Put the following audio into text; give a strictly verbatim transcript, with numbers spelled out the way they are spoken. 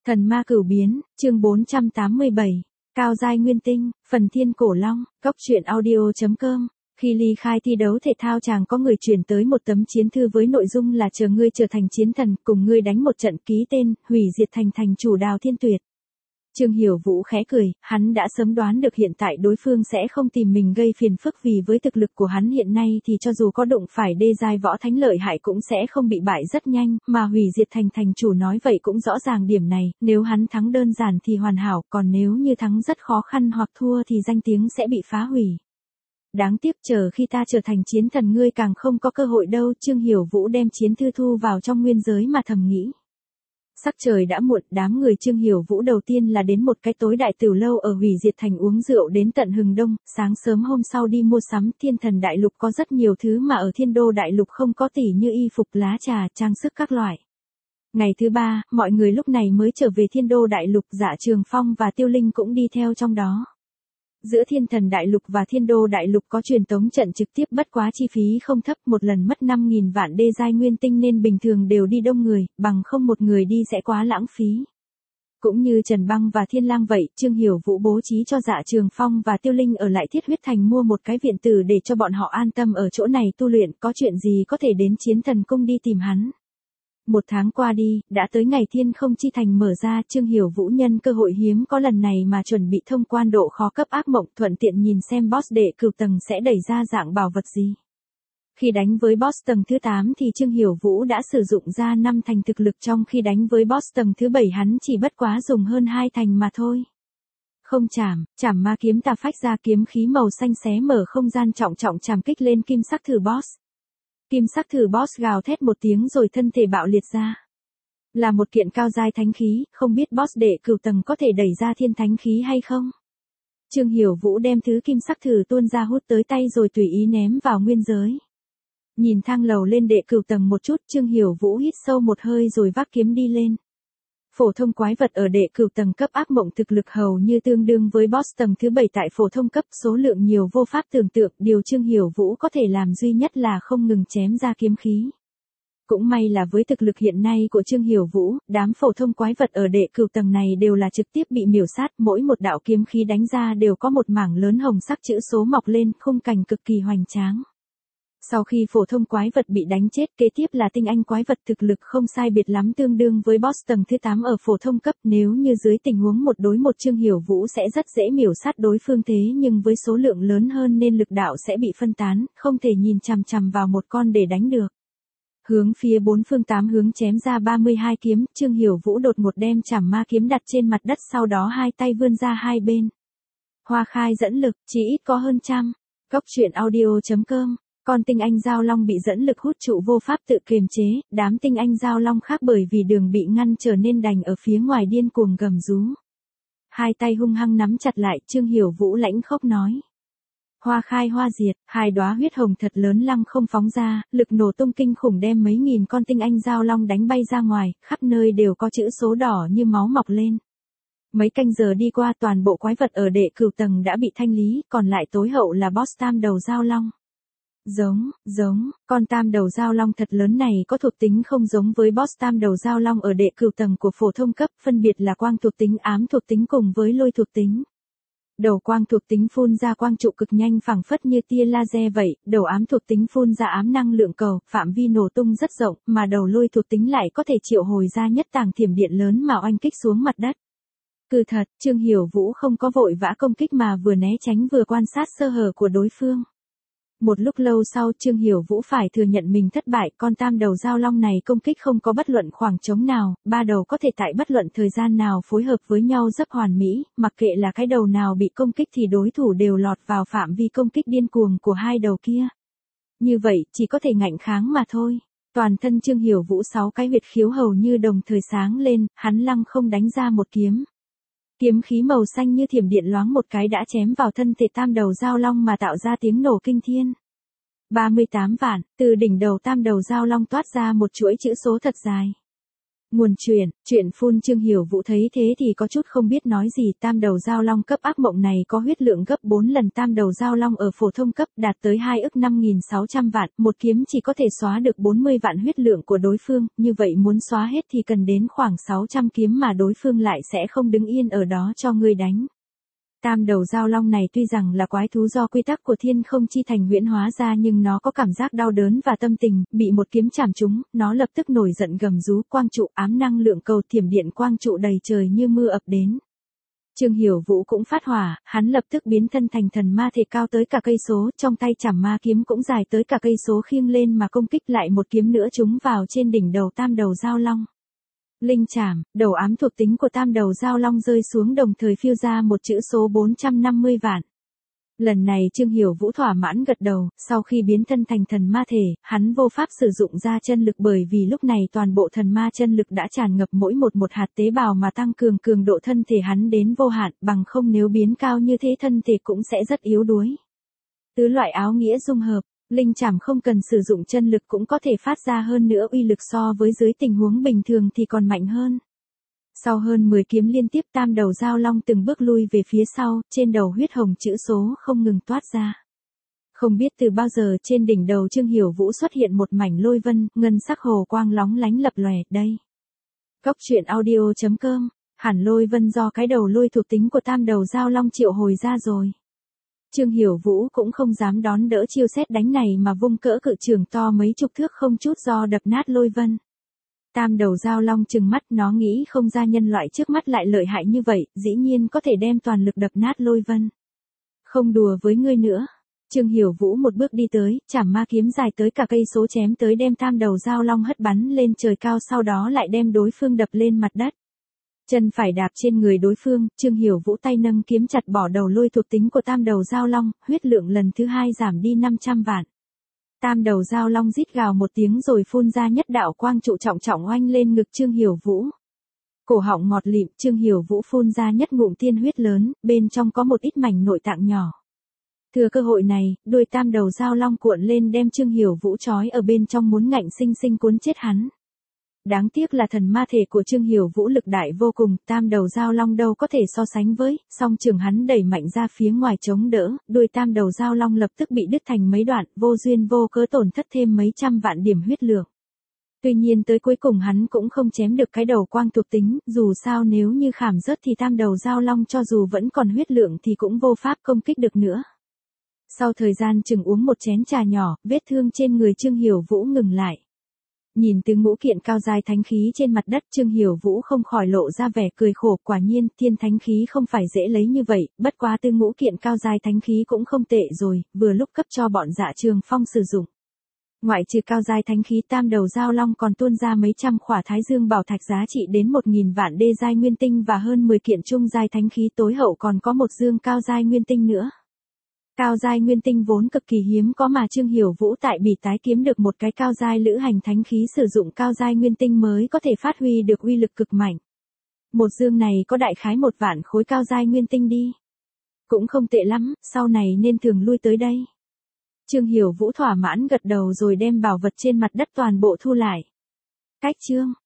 Thần ma cửu biến, chương bốn trăm tám mươi bảy, Cao giai nguyên tinh, phần thiên cổ long, góc truyện audio.com. Khi ly khai thi đấu thể thao chàng có người chuyển tới một tấm chiến thư với nội dung là chờ ngươi trở thành chiến thần, cùng ngươi đánh một trận, ký tên, hủy diệt thành thành chủ Đào Thiên Tuyệt. Trương Hiểu Vũ khẽ cười, hắn đã sớm đoán được hiện tại đối phương sẽ không tìm mình gây phiền phức, vì với thực lực của hắn hiện nay thì cho dù có đụng phải đê giai võ thánh lợi hại cũng sẽ không bị bại rất nhanh, mà hủy diệt thành thành chủ nói vậy cũng rõ ràng điểm này, nếu hắn thắng đơn giản thì hoàn hảo, còn nếu như thắng rất khó khăn hoặc thua thì danh tiếng sẽ bị phá hủy. Đáng tiếc chờ khi ta trở thành chiến thần ngươi càng không có cơ hội đâu. Trương Hiểu Vũ đem chiến thư thu vào trong nguyên giới mà thầm nghĩ. Sắc trời đã muộn, đám người Trương Hiểu Vũ đầu tiên là đến một cái tối đại tửu lâu ở hủy diệt thành uống rượu đến tận hừng đông, sáng sớm hôm sau đi mua sắm. Thiên Thần Đại Lục có rất nhiều thứ mà ở Thiên Đô Đại Lục không có, tỉ như y phục, lá trà, trang sức các loại. Ngày thứ ba, mọi người lúc này mới trở về Thiên Đô Đại Lục, Dạ Trường Phong và Tiêu Linh cũng đi theo trong đó. Giữa Thiên Thần Đại Lục và Thiên Đô Đại Lục có truyền tống trận trực tiếp, bất quá chi phí không thấp, một lần mất năm nghìn vạn đê giai nguyên tinh nên bình thường đều đi đông người, bằng không một người đi sẽ quá lãng phí. Cũng như Trần Băng và Thiên Lang vậy, Trương Hiểu Vũ bố trí cho Dạ Trường Phong và Tiêu Linh ở lại Thiết Huyết Thành mua một cái viện tử để cho bọn họ an tâm ở chỗ này tu luyện, có chuyện gì có thể đến Chiến Thần Cung đi tìm hắn. Một tháng qua đi, đã tới ngày Thiên Không Chi Thành mở ra. Trương Hiểu Vũ nhân cơ hội hiếm có lần này mà chuẩn bị thông quan độ khó cấp ác mộng, thuận tiện nhìn xem boss đệ cửu tầng sẽ đẩy ra dạng bảo vật gì. Khi đánh với boss tầng thứ tám thì Trương Hiểu Vũ đã sử dụng ra năm thành thực lực, trong khi đánh với boss tầng thứ bảy hắn chỉ bất quá dùng hơn hai thành mà thôi. Không chảm, chảm ma kiếm tà phách ra, kiếm khí màu xanh xé mở không gian, trọng trọng chảm kích lên kim sắc thử boss. Kim sắc thử boss gào thét một tiếng rồi thân thể bạo liệt ra. Là một kiện cao giai thánh khí, không biết boss đệ cửu tầng có thể đẩy ra thiên thánh khí hay không? Trương Hiểu Vũ đem thứ kim sắc thử tuôn ra hút tới tay rồi tùy ý ném vào nguyên giới. Nhìn thang lầu lên đệ cửu tầng một chút, Trương Hiểu Vũ hít sâu một hơi rồi vác kiếm đi lên. Phổ thông quái vật ở đệ cửu tầng cấp ác mộng thực lực hầu như tương đương với boss tầng thứ bảy tại phổ thông cấp, số lượng nhiều vô pháp tưởng tượng, điều Trương Hiểu Vũ có thể làm duy nhất là không ngừng chém ra kiếm khí. Cũng may là với thực lực hiện nay của Trương Hiểu Vũ, đám phổ thông quái vật ở đệ cửu tầng này đều là trực tiếp bị miểu sát, mỗi một đạo kiếm khí đánh ra đều có một mảng lớn hồng sắc chữ số mọc lên, khung cảnh cực kỳ hoành tráng. Sau khi phổ thông quái vật bị đánh chết, kế tiếp là tinh anh quái vật, thực lực không sai biệt lắm tương đương với boss tầng thứ tám ở phổ thông cấp, nếu như dưới tình huống một đối một Trương Hiểu Vũ sẽ rất dễ miểu sát đối phương, thế nhưng với số lượng lớn hơn nên lực đạo sẽ bị phân tán, không thể nhìn chằm chằm vào một con để đánh được. Hướng phía bốn phương tám hướng chém ra ba mươi hai kiếm, Trương Hiểu Vũ đột một đem chảm ma kiếm đặt trên mặt đất, sau đó hai tay vươn ra hai bên. Hoa khai dẫn lực, chỉ ít có hơn trăm. Góc truyện audio.com. Con tinh anh giao long bị dẫn lực hút trụ vô pháp tự kiềm chế, đám tinh anh giao long khác bởi vì đường bị ngăn trở nên đành ở phía ngoài điên cuồng gầm rú. Hai tay hung hăng nắm chặt lại, Trương Hiểu Vũ lãnh khốc nói. Hoa khai hoa diệt, hai đóa huyết hồng thật lớn lăng không phóng ra, lực nổ tung kinh khủng đem mấy nghìn con tinh anh giao long đánh bay ra ngoài, khắp nơi đều có chữ số đỏ như máu mọc lên. Mấy canh giờ đi qua, toàn bộ quái vật ở đệ cửu tầng đã bị thanh lý, còn lại tối hậu là boss tam đầu giao long. Giống, giống, con tam đầu giao long thật lớn này có thuộc tính không giống với boss tam đầu giao long ở đệ cửu tầng của phổ thông cấp, phân biệt là quang thuộc tính, ám thuộc tính cùng với lôi thuộc tính. Đầu quang thuộc tính phun ra quang trụ cực nhanh phảng phất như tia laser vậy, đầu ám thuộc tính phun ra ám năng lượng cầu, phạm vi nổ tung rất rộng, mà đầu lôi thuộc tính lại có thể triệu hồi ra nhất tàng thiểm điện lớn mà oanh kích xuống mặt đất. Cứ thật, Trương Hiểu Vũ không có vội vã công kích mà vừa né tránh vừa quan sát sơ hở của đối phương. Một lúc lâu sau, Trương Hiểu Vũ phải thừa nhận mình thất bại, con tam đầu giao long này công kích không có bất luận khoảng trống nào, ba đầu có thể tại bất luận thời gian nào phối hợp với nhau rất hoàn mỹ, mặc kệ là cái đầu nào bị công kích thì đối thủ đều lọt vào phạm vi công kích điên cuồng của hai đầu kia. Như vậy, chỉ có thể ngạnh kháng mà thôi. Toàn thân Trương Hiểu Vũ sáu cái huyệt khiếu hầu như đồng thời sáng lên, hắn lăng không đánh ra một kiếm. Kiếm khí màu xanh như thiểm điện loáng một cái đã chém vào thân thể tam đầu giao long mà tạo ra tiếng nổ kinh thiên. ba mươi tám vạn, từ đỉnh đầu tam đầu giao long toát ra một chuỗi chữ số thật dài. Nguồn truyện, truyện phun Chương Hiểu Vũ thấy thế thì có chút không biết nói gì. Tam đầu giao long cấp ác mộng này có huyết lượng gấp bốn lần tam đầu giao long ở phổ thông cấp, đạt tới hai ức năm nghìn sáu trăm vạn, một kiếm chỉ có thể xóa được bốn mươi vạn huyết lượng của đối phương, như vậy muốn xóa hết thì cần đến khoảng sáu trăm kiếm mà đối phương lại sẽ không đứng yên ở đó cho ngươi đánh. Tam đầu giao long này tuy rằng là quái thú do quy tắc của thiên không chi thành huyễn hóa ra, nhưng nó có cảm giác đau đớn và tâm tình, bị một kiếm chạm trúng, nó lập tức nổi giận gầm rú, quang trụ ám năng lượng cầu thiểm điện quang trụ đầy trời như mưa ập đến. Chương Hiểu Vũ cũng phát hỏa, hắn lập tức biến thân thành thần ma thể cao tới cả cây số, trong tay chảm ma kiếm cũng dài tới cả cây số khiêng lên mà công kích lại một kiếm nữa trúng vào trên đỉnh đầu tam đầu giao long. Linh chảm, đầu ám thuộc tính của tam đầu giao long rơi xuống đồng thời phiêu ra một chữ số bốn trăm năm mươi vạn. Lần này Chương Hiểu Vũ thỏa mãn gật đầu, sau khi biến thân thành thần ma thể, hắn vô pháp sử dụng ra chân lực bởi vì lúc này toàn bộ thần ma chân lực đã tràn ngập mỗi một một hạt tế bào mà tăng cường cường độ thân thể hắn đến vô hạn, bằng không nếu biến cao như thế thân thể cũng sẽ rất yếu đuối. Tứ loại áo nghĩa dung hợp. Linh chảm không cần sử dụng chân lực cũng có thể phát ra hơn nữa uy lực so với dưới tình huống bình thường thì còn mạnh hơn. Sau hơn mười kiếm liên tiếp tam đầu giao long từng bước lui về phía sau, trên đầu huyết hồng chữ số không ngừng toát ra. Không biết từ bao giờ trên đỉnh đầu Chương Hiểu Vũ xuất hiện một mảnh lôi vân, ngân sắc hồ quang lóng lánh lập lòe, đây. Cốc truyện audio chấm com, hẳn lôi vân do cái đầu lôi thuộc tính của tam đầu giao long triệu hồi ra rồi. Chương Hiểu Vũ cũng không dám đón đỡ chiêu sét đánh này mà vung cỡ cự trường to mấy chục thước không chút do đập nát lôi vân. Tam đầu giao long trừng mắt, nó nghĩ không ra nhân loại trước mắt lại lợi hại như vậy, dĩ nhiên có thể đem toàn lực đập nát lôi vân. Không đùa với ngươi nữa. Chương Hiểu Vũ một bước đi tới, chảm ma kiếm dài tới cả cây số chém tới đem tam đầu giao long hất bắn lên trời cao, sau đó lại đem đối phương đập lên mặt đất. Chân phải đạp trên người đối phương, Chương Hiểu Vũ tay nâng kiếm chặt bỏ đầu lôi thuộc tính của tam đầu giao long, huyết lượng lần thứ hai giảm đi năm trăm vạn. Tam đầu giao long rít gào một tiếng rồi phun ra nhất đạo quang trụ trọng trọng oanh lên ngực Chương Hiểu Vũ. Cổ họng ngọt lịm, Chương Hiểu Vũ phun ra nhất ngụm tiên huyết lớn, bên trong có một ít mảnh nội tạng nhỏ. Thừa cơ hội này, đuôi tam đầu giao long cuộn lên đem Chương Hiểu Vũ trói ở bên trong muốn ngạnh sinh sinh cuốn chết hắn. Đáng tiếc là thần ma thể của Chương Hiểu Vũ lực đại vô cùng, tam đầu giao long đâu có thể so sánh với, song trường hắn đẩy mạnh ra phía ngoài chống đỡ, đuôi tam đầu giao long lập tức bị đứt thành mấy đoạn, vô duyên vô cớ tổn thất thêm mấy trăm vạn điểm huyết lượng. Tuy nhiên tới cuối cùng hắn cũng không chém được cái đầu quang thuộc tính, dù sao nếu như khảm rớt thì tam đầu giao long cho dù vẫn còn huyết lượng thì cũng vô pháp công kích được nữa. Sau thời gian chừng uống một chén trà nhỏ, vết thương trên người Chương Hiểu Vũ ngừng lại. Nhìn từ ngũ kiện cao giai thánh khí trên mặt đất, Chương Hiểu Vũ không khỏi lộ ra vẻ cười khổ, quả nhiên thiên thánh khí không phải dễ lấy như vậy, bất quá từ ngũ kiện cao giai thánh khí cũng không tệ rồi, vừa lúc cấp cho bọn Dạ Trường Phong sử dụng. Ngoại trừ cao giai thánh khí tam đầu giao long còn tuôn ra mấy trăm khỏa thái dương bảo thạch giá trị đến một nghìn vạn đê giai nguyên tinh và hơn mười kiện trung giai thánh khí tối hậu còn có một dương cao giai nguyên tinh nữa. Cao giai nguyên tinh vốn cực kỳ hiếm có mà Chương Hiểu Vũ tại Bỉ tái kiếm được một cái cao giai lữ hành thánh khí sử dụng cao giai nguyên tinh mới có thể phát huy được uy lực cực mạnh. Một dương này có đại khái một vạn khối cao giai nguyên tinh đi. Cũng không tệ lắm, sau này nên thường lui tới đây. Chương Hiểu Vũ thỏa mãn gật đầu rồi đem bảo vật trên mặt đất toàn bộ thu lại. Cách chương